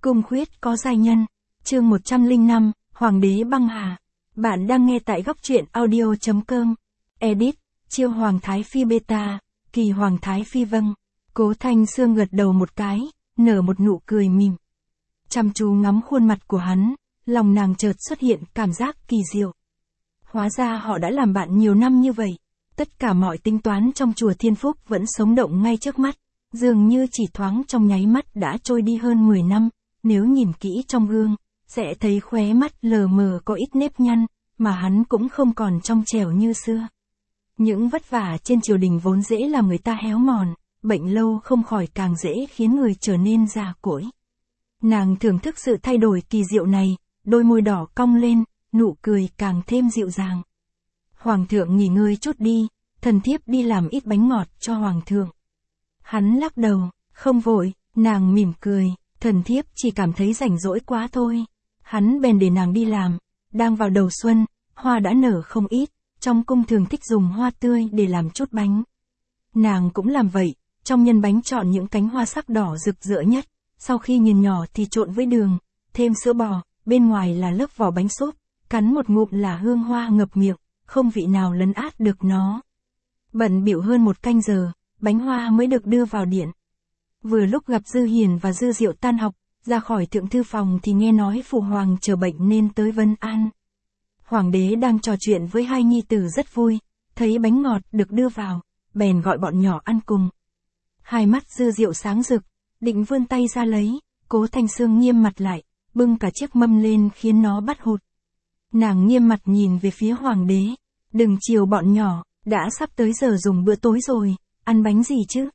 Cung khuyết có giai nhân. Chương 105, Hoàng đế băng hà. Bạn đang nghe tại góc truyện audio.com. Edit, chiêu Hoàng Thái Phi beta, kỳ Hoàng Thái Phi vâng. Cố Thanh Sương gật đầu một cái, nở một nụ cười mỉm. Chăm chú ngắm khuôn mặt của hắn, lòng nàng chợt xuất hiện cảm giác kỳ diệu. Hóa ra họ đã làm bạn nhiều năm như vậy. Tất cả mọi tính toán trong chùa Thiên Phúc vẫn sống động ngay trước mắt, dường như chỉ thoáng trong nháy mắt đã trôi đi hơn 10 năm. Nếu nhìn kỹ trong gương, sẽ thấy khóe mắt lờ mờ có ít nếp nhăn, mà hắn cũng không còn trong trẻo như xưa. Những vất vả trên triều đình vốn dễ làm người ta héo mòn, bệnh lâu không khỏi càng dễ khiến người trở nên già cỗi. Nàng thưởng thức sự thay đổi kỳ diệu này, đôi môi đỏ cong lên, nụ cười càng thêm dịu dàng. Hoàng thượng nghỉ ngơi chút đi, thần thiếp đi làm ít bánh ngọt cho hoàng thượng. Hắn lắc đầu, không vội, nàng mỉm cười, thần thiếp chỉ cảm thấy rảnh rỗi quá thôi. Hắn bèn để nàng đi làm, đang vào đầu xuân, hoa đã nở không ít, trong cung thường thích dùng hoa tươi để làm chút bánh. Nàng cũng làm vậy, trong nhân bánh chọn những cánh hoa sắc đỏ rực rỡ nhất, sau khi nghiền nhỏ thì trộn với đường, thêm sữa bò, bên ngoài là lớp vỏ bánh xốp, cắn một ngụm là hương hoa ngập miệng, không vị nào lấn át được nó. Bận bịu hơn một canh giờ, bánh hoa mới được đưa vào điện. Vừa lúc gặp Dư Hiền và Dư Diệu tan học, ra khỏi thượng thư phòng thì nghe nói phụ hoàng chờ bệnh nên tới Vân An. Hoàng đế đang trò chuyện với hai nhi tử rất vui, thấy bánh ngọt được đưa vào, bèn gọi bọn nhỏ ăn cùng. Hai mắt Dư Diệu sáng rực, định vươn tay ra lấy, Cố Thanh Sương nghiêm mặt lại, bưng cả chiếc mâm lên khiến nó bắt hụt. Nàng nghiêm mặt nhìn về phía hoàng đế, đừng chiều bọn nhỏ, đã sắp tới giờ dùng bữa tối rồi, ăn bánh gì chứ?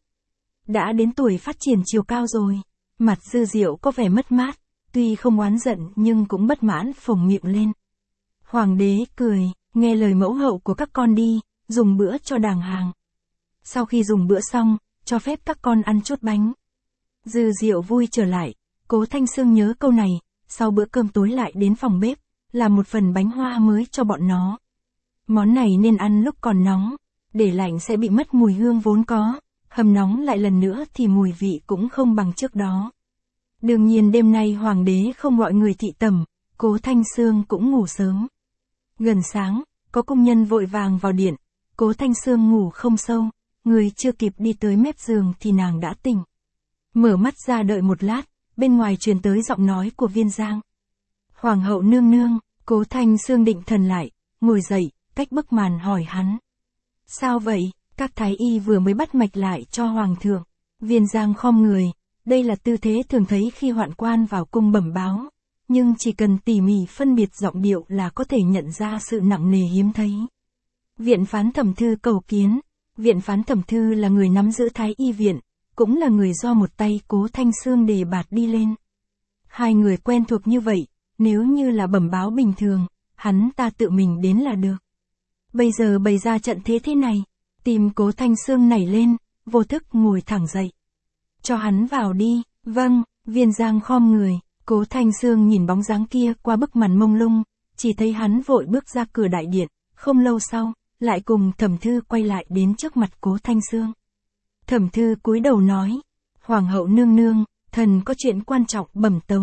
Đã đến tuổi phát triển chiều cao rồi. Mặt Dư Diệu có vẻ mất mát, tuy không oán giận nhưng cũng bất mãn phồng miệng lên. Hoàng đế cười, nghe lời mẫu hậu của các con đi, dùng bữa cho đàng hoàng. Sau khi dùng bữa xong, cho phép các con ăn chút bánh. Dư Diệu vui trở lại, Cố Thanh Sương nhớ câu này, sau bữa cơm tối lại đến phòng bếp, làm một phần bánh hoa mới cho bọn nó. Món này nên ăn lúc còn nóng, để lạnh sẽ bị mất mùi hương vốn có, hầm nóng lại lần nữa thì mùi vị cũng không bằng trước đó. Đương nhiên đêm nay hoàng đế không gọi người thị tẩm, Cố Thanh Sương cũng ngủ sớm. Gần sáng, có công nhân vội vàng vào điện, Cố Thanh Sương ngủ không sâu, người chưa kịp đi tới mép giường thì nàng đã tỉnh. Mở mắt ra đợi một lát, bên ngoài truyền tới giọng nói của Viên Giang. Hoàng hậu nương nương, Cố Thanh Sương định thần lại, ngồi dậy, cách bức màn hỏi hắn. Sao vậy? Các thái y vừa mới bắt mạch lại cho hoàng thượng. Viên Giang khom người, đây là tư thế thường thấy khi hoạn quan vào cung bẩm báo, nhưng chỉ cần tỉ mỉ phân biệt giọng điệu là có thể nhận ra sự nặng nề hiếm thấy. Viện phán thẩm thư cầu kiến. Viện phán thẩm thư là người nắm giữ thái y viện, cũng là người do một tay Cố Thanh Sương đề bạt đi lên. Hai người quen thuộc như vậy, nếu như là bẩm báo bình thường, hắn ta tự mình đến là được. Bây giờ bày ra trận thế thế này, tim Cố Thanh Sương nảy lên, vô thức ngồi thẳng dậy. Cho hắn vào đi. Vâng. Viên Giang khom người, Cố Thanh Sương nhìn bóng dáng kia qua bức màn mông lung, chỉ thấy hắn vội bước ra cửa đại điện, không lâu sau, lại cùng thẩm thư quay lại đến trước mặt Cố Thanh Sương. Thẩm thư cúi đầu nói, Hoàng hậu nương nương, thần có chuyện quan trọng bẩm tấu.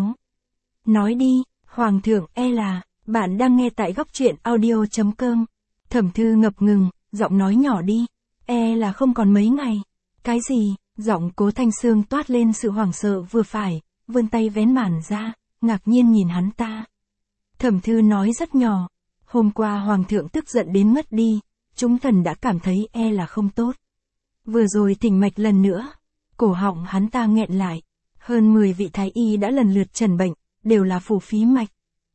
Nói đi, Hoàng thượng là, bạn đang nghe tại góc truyện audio.com. Thẩm thư ngập ngừng, giọng nói nhỏ đi, là không còn mấy ngày. Cái gì? Giọng Cố Thanh Sương toát lên sự hoảng sợ vừa phải, vươn tay vén màn ra, ngạc nhiên nhìn hắn ta. Thẩm thư nói rất nhỏ, hôm qua hoàng thượng tức giận đến mất đi, chúng thần đã cảm thấy là không tốt. Vừa rồi thỉnh mạch lần nữa, cổ họng hắn ta nghẹn lại, hơn 10 vị thái y đã lần lượt trần bệnh, đều là phù phí mạch.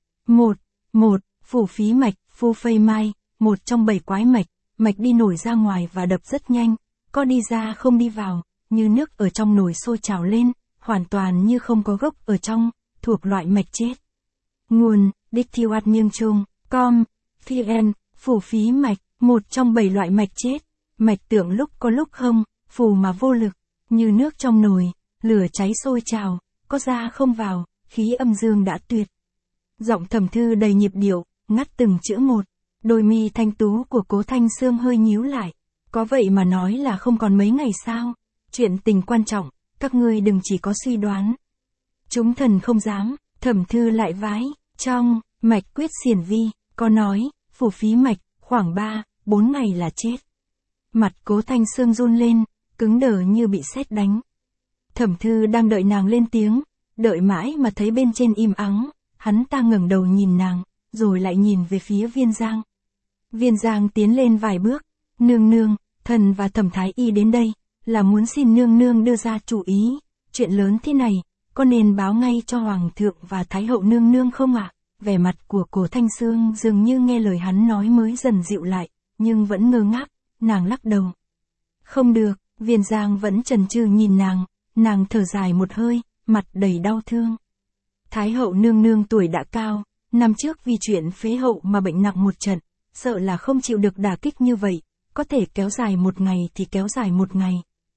Phù phí mạch, phu phây mai, một trong 7 quái mạch, mạch đi nổi ra ngoài và đập rất nhanh, có đi ra không đi vào, như nước ở trong nồi sôi trào lên, hoàn toàn như không có gốc ở trong, thuộc loại mạch chết. Nguồn, dictyoadmyung.com, vn, phù phí mạch, một trong 7 loại mạch chết, mạch tưởng lúc có lúc không, phù mà vô lực, như nước trong nồi, lửa cháy sôi trào, có ra không vào, khí âm dương đã tuyệt. Giọng thẩm thư đầy nhịp điệu, ngắt từng chữ một, đôi mi thanh tú của Cố Thanh Sương hơi nhíu lại, có vậy mà nói là không còn mấy ngày sao? Chuyện tình quan trọng, các ngươi đừng chỉ có suy đoán. Chúng thần không dám, Thẩm Thư lại vái, trong, mạch quyết xiển vi, có nói, phù phí mạch, khoảng 3-4 ngày là chết. Mặt Cố Thanh Sương run lên, cứng đờ như bị sét đánh. Thẩm Thư đang đợi nàng lên tiếng, đợi mãi mà thấy bên trên im ắng, hắn ta ngẩng đầu nhìn nàng, rồi lại nhìn về phía Viên Giang. Viên Giang tiến lên vài bước, nương nương, thần và Thẩm Thái Y đến đây, là muốn xin nương nương đưa ra chủ ý, chuyện lớn thế này, có nên báo ngay cho Hoàng thượng và Thái hậu nương nương không ạ? Vẻ mặt của Cố Thanh Sương dường như nghe lời hắn nói mới dần dịu lại, nhưng vẫn ngơ ngác, nàng lắc đầu. Không được, Viên Giang vẫn chần chừ nhìn nàng thở dài một hơi, mặt đầy đau thương. Thái hậu nương nương tuổi đã cao, năm trước vì chuyện phế hậu mà bệnh nặng một trận, sợ là không chịu được đả kích như vậy, có thể kéo dài một ngày thì kéo dài một ngày.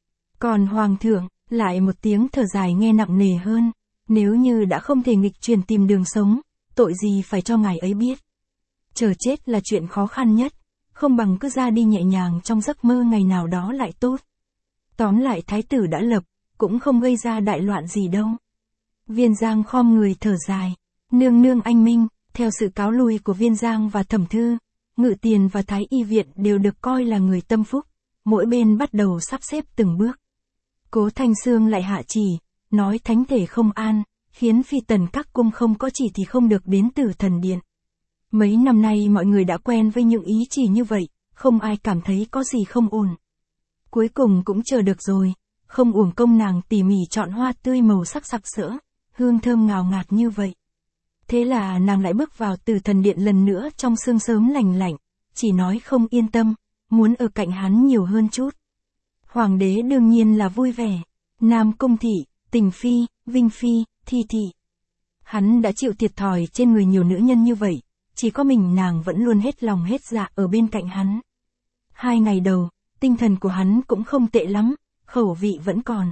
Còn Hoàng thượng, lại một tiếng thở dài nghe nặng nề hơn, nếu như đã không thể nghịch truyền tìm đường sống, tội gì phải cho ngài ấy biết. Chờ chết là chuyện khó khăn nhất, không bằng cứ ra đi nhẹ nhàng trong giấc mơ ngày nào đó lại tốt. Tóm lại thái tử đã lập, cũng không gây ra đại loạn gì đâu. Viên Giang khom người thở dài, nương nương anh minh, theo sự cáo lui của Viên Giang và Thẩm Thư, Ngự Tiền và Thái Y viện đều được coi là người tâm phúc, mỗi bên bắt đầu sắp xếp từng bước. Cố Thanh Sương lại hạ chỉ, nói thánh thể không an, khiến phi tần các cung không có chỉ thì không được đến Tử Thần Điện. Mấy năm nay mọi người đã quen với những ý chỉ như vậy, không ai cảm thấy có gì không ổn. Cuối cùng cũng chờ được rồi, không uổng công nàng tỉ mỉ chọn hoa tươi màu sắc sặc sỡ, hương thơm ngào ngạt như vậy. Thế là nàng lại bước vào Tử Thần Điện lần nữa trong sương sớm lành lạnh, chỉ nói không yên tâm, muốn ở cạnh hắn nhiều hơn chút. Hoàng đế đương nhiên là vui vẻ, Nam Cung thị, Tình phi, Vinh phi, Thi thị. Hắn đã chịu thiệt thòi trên người nhiều nữ nhân như vậy, chỉ có mình nàng vẫn luôn hết lòng hết dạ ở bên cạnh hắn. 2 ngày đầu, tinh thần của hắn cũng không tệ lắm, khẩu vị vẫn còn.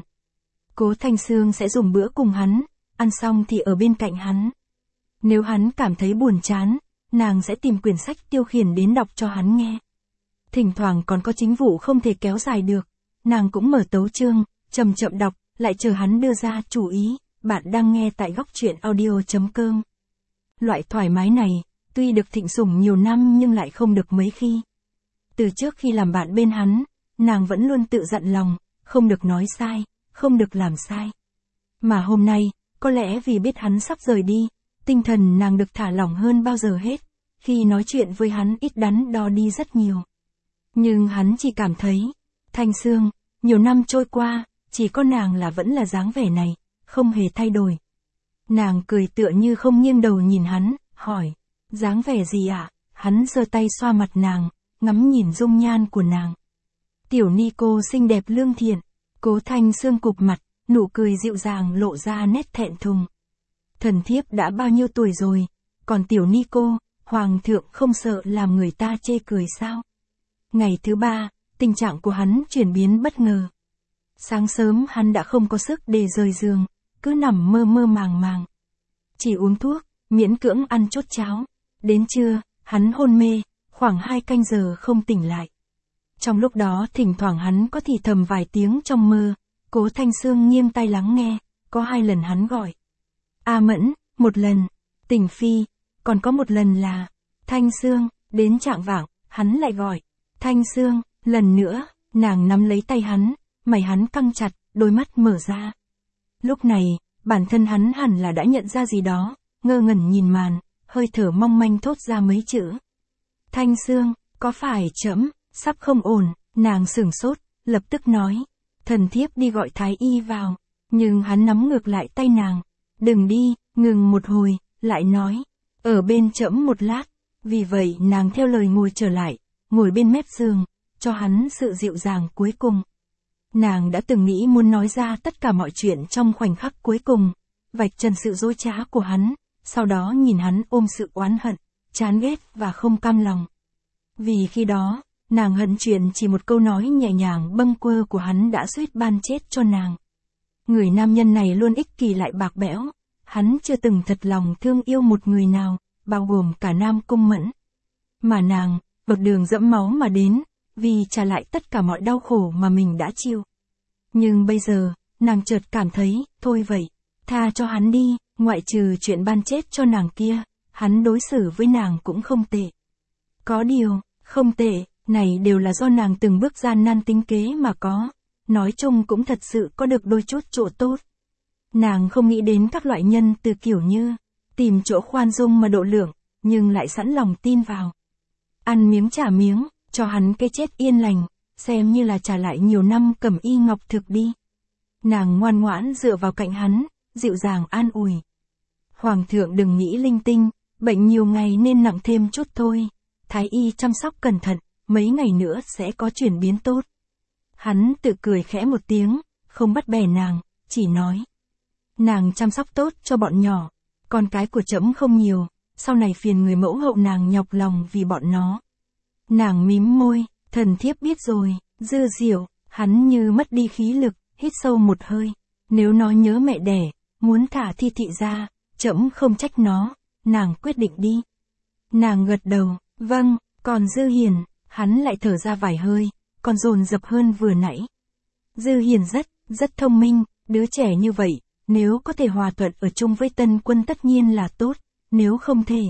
Cố Thanh Sương sẽ dùng bữa cùng hắn, ăn xong thì ở bên cạnh hắn. Nếu hắn cảm thấy buồn chán, nàng sẽ tìm quyển sách tiêu khiển đến đọc cho hắn nghe. Thỉnh thoảng còn có chính vụ không thể kéo dài được, nàng cũng mở tấu chương, chậm chậm đọc, lại chờ hắn đưa ra chủ ý. Bạn đang nghe tại góc truyện audio.com. Loại thoải mái này, tuy được thịnh sủng nhiều năm nhưng lại không được mấy khi. Từ trước khi làm bạn bên hắn, nàng vẫn luôn tự dặn lòng, không được nói sai, không được làm sai. Mà hôm nay, có lẽ vì biết hắn sắp rời đi, tinh thần nàng được thả lỏng hơn bao giờ hết, khi nói chuyện với hắn ít đắn đo đi rất nhiều. Nhưng hắn chỉ cảm thấy, Thanh Sương, nhiều năm trôi qua, chỉ có nàng là vẫn là dáng vẻ này, không hề thay đổi. Nàng cười tựa như không nghiêng đầu nhìn hắn, hỏi, dáng vẻ gì ạ? Hắn giơ tay xoa mặt nàng, ngắm nhìn dung nhan của nàng. Tiểu ni cô xinh đẹp lương thiện, Cố Thanh Sương cụp mặt, nụ cười dịu dàng lộ ra nét thẹn thùng. Thần thiếp đã bao nhiêu tuổi rồi, còn tiểu ni cô, Hoàng thượng không sợ làm người ta chê cười sao? Ngày thứ 3, tình trạng của hắn chuyển biến bất ngờ. Sáng sớm hắn đã không có sức để rời giường, cứ nằm mơ mơ màng màng. Chỉ uống thuốc, miễn cưỡng ăn chút cháo. Đến trưa, hắn hôn mê, khoảng 2 canh giờ không tỉnh lại. Trong lúc đó thỉnh thoảng hắn có thì thầm vài tiếng trong mơ, Cố Thanh Sương nghiêng tai lắng nghe, có 2 lần hắn gọi. A Mẫn, 1 lần, Tình phi, còn có 1 lần là Thanh Sương. Đến chạng vạng, hắn lại gọi Thanh Sương, lần nữa, nàng nắm lấy tay hắn, mày hắn căng chặt, đôi mắt mở ra. Lúc này, bản thân hắn hẳn là đã nhận ra gì đó, ngơ ngẩn nhìn màn, hơi thở mong manh thốt ra mấy chữ. Thanh Sương, có phải trẫm sắp không ổn? Nàng sửng sốt, lập tức nói, thần thiếp đi gọi Thái Y vào. Nhưng hắn nắm ngược lại tay nàng, đừng đi, ngừng một hồi, lại nói, ở bên trẫm một lát. Vì vậy nàng theo lời ngồi trở lại, ngồi bên mép giường, cho hắn sự dịu dàng cuối cùng. Nàng đã từng nghĩ muốn nói ra tất cả mọi chuyện trong khoảnh khắc cuối cùng, vạch trần sự dối trá của hắn, sau đó nhìn hắn ôm sự oán hận, chán ghét và không cam lòng. Vì khi đó, nàng hận chuyện chỉ một câu nói nhẹ nhàng bâng quơ của hắn đã suýt ban chết cho nàng. Người nam nhân này luôn ích kỷ lại bạc bẽo, hắn chưa từng thật lòng thương yêu một người nào, bao gồm cả Nam Cung Mẫn. Mà nàng, một đường dẫm máu mà đến, vì trả lại tất cả mọi đau khổ mà mình đã chịu. Nhưng bây giờ, nàng chợt cảm thấy, thôi vậy, Tha cho hắn đi, ngoại trừ chuyện ban chết cho nàng kia, hắn đối xử với nàng cũng không tệ. Có điều, không tệ, này đều là do nàng từng bước gian nan tính kế mà có. Nói chung cũng thật sự có được đôi chút chỗ tốt. Nàng không nghĩ đến các loại nhân từ kiểu như, tìm chỗ khoan dung mà độ lượng, nhưng lại sẵn lòng tin vào. Ăn miếng trả miếng, cho hắn cái chết yên lành, xem như là trả lại nhiều năm cẩm y ngọc thực đi. Nàng ngoan ngoãn dựa vào cạnh hắn, dịu dàng an ủi. Hoàng thượng đừng nghĩ linh tinh, bệnh nhiều ngày nên nặng thêm chút thôi. Thái y chăm sóc cẩn thận, mấy ngày nữa sẽ có chuyển biến tốt. Hắn tự cười khẽ một tiếng, không bắt bẻ nàng, chỉ nói. Nàng chăm sóc tốt cho bọn nhỏ, con cái của trẫm không nhiều, sau này phiền người mẫu hậu nàng nhọc lòng vì bọn nó. Nàng mím môi, thần thiếp biết rồi, Dư Diệu, hắn như mất đi khí lực, hít sâu một hơi. Nếu nó nhớ mẹ đẻ, muốn thả Thi Thị ra, trẫm không trách nó, nàng quyết định đi. Nàng gật đầu, vâng, còn Dư Hiền, hắn lại thở ra vài hơi, còn dồn dập hơn vừa nãy. Dư Hiền rất thông minh, đứa trẻ như vậy, nếu có thể hòa thuận ở chung với Tân Quân tất nhiên là tốt, nếu không thể.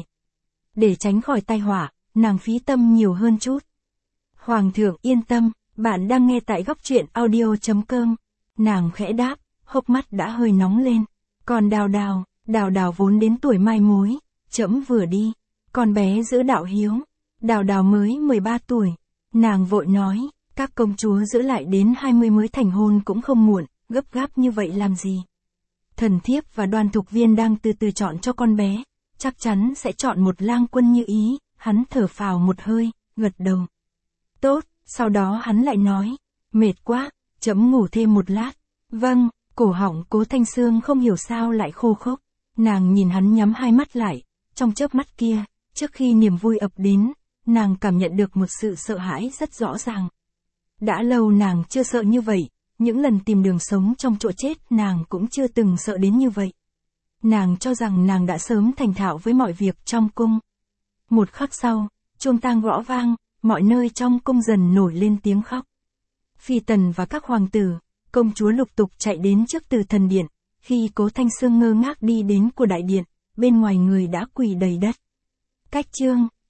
Để tránh khỏi tai họa, nàng phí tâm nhiều hơn chút. Hoàng thượng yên tâm, bạn đang nghe tại góc truyện audio.com. Nàng khẽ đáp, hốc mắt đã hơi nóng lên. Còn Đào Đào vốn đến tuổi mai mối, trẫm vừa đi, con bé giữ đạo hiếu. Đào Đào mới 13 tuổi, nàng vội nói, các công chúa giữ lại đến 20 mới thành hôn cũng không muộn, gấp gáp như vậy làm gì. Thần thiếp và Đoàn Thục Viên đang từ từ chọn cho con bé, chắc chắn sẽ chọn một lang quân như ý. Hắn thở phào một hơi, gật đầu. Tốt, sau đó hắn lại nói, mệt quá, trẫm ngủ thêm một lát. Vâng, cổ họng Cố Thanh Sương không hiểu sao lại khô khốc. Nàng nhìn hắn nhắm hai mắt lại, trong chớp mắt kia, trước khi niềm vui ập đến, nàng cảm nhận được một sự sợ hãi rất rõ ràng. Đã lâu nàng chưa sợ như vậy, những lần tìm đường sống trong chỗ chết nàng cũng chưa từng sợ đến như vậy. Nàng cho rằng nàng đã sớm thành thạo với mọi việc trong cung. Một khắc sau, chuông tang gõ vang, mọi nơi trong cung dần nổi lên tiếng khóc. Phi tần và các hoàng tử, công chúa lục tục chạy đến trước Từ Thần Điện. Khi Cố Thanh Sương ngơ ngác đi đến của đại điện, bên ngoài người đã quỳ đầy đất. Cách chương